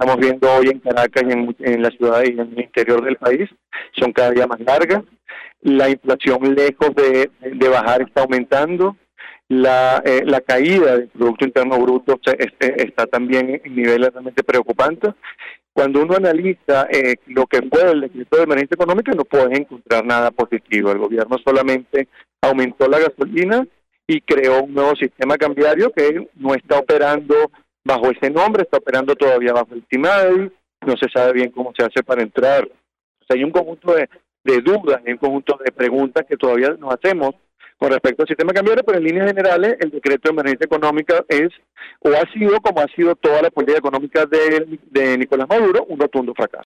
estamos viendo hoy en Caracas y en la ciudad y en el interior del país son cada día más largas. La inflación, lejos de bajar, está aumentando. La caída del Producto Interno Bruto está también en niveles realmente preocupantes. Cuando uno analiza lo que fue el decreto de emergencia económica, no puedes encontrar nada positivo. El gobierno solamente aumentó la gasolina y creó un nuevo sistema cambiario que no está operando bajo ese nombre, está operando todavía bajo el TIMADI, no se sabe bien cómo se hace para entrar. O sea, hay un conjunto de dudas, hay un conjunto de preguntas que todavía nos hacemos con respecto al sistema cambiario, pero en líneas generales el decreto de emergencia económica es, o ha sido, como ha sido toda la política económica de Nicolás Maduro, un rotundo fracaso.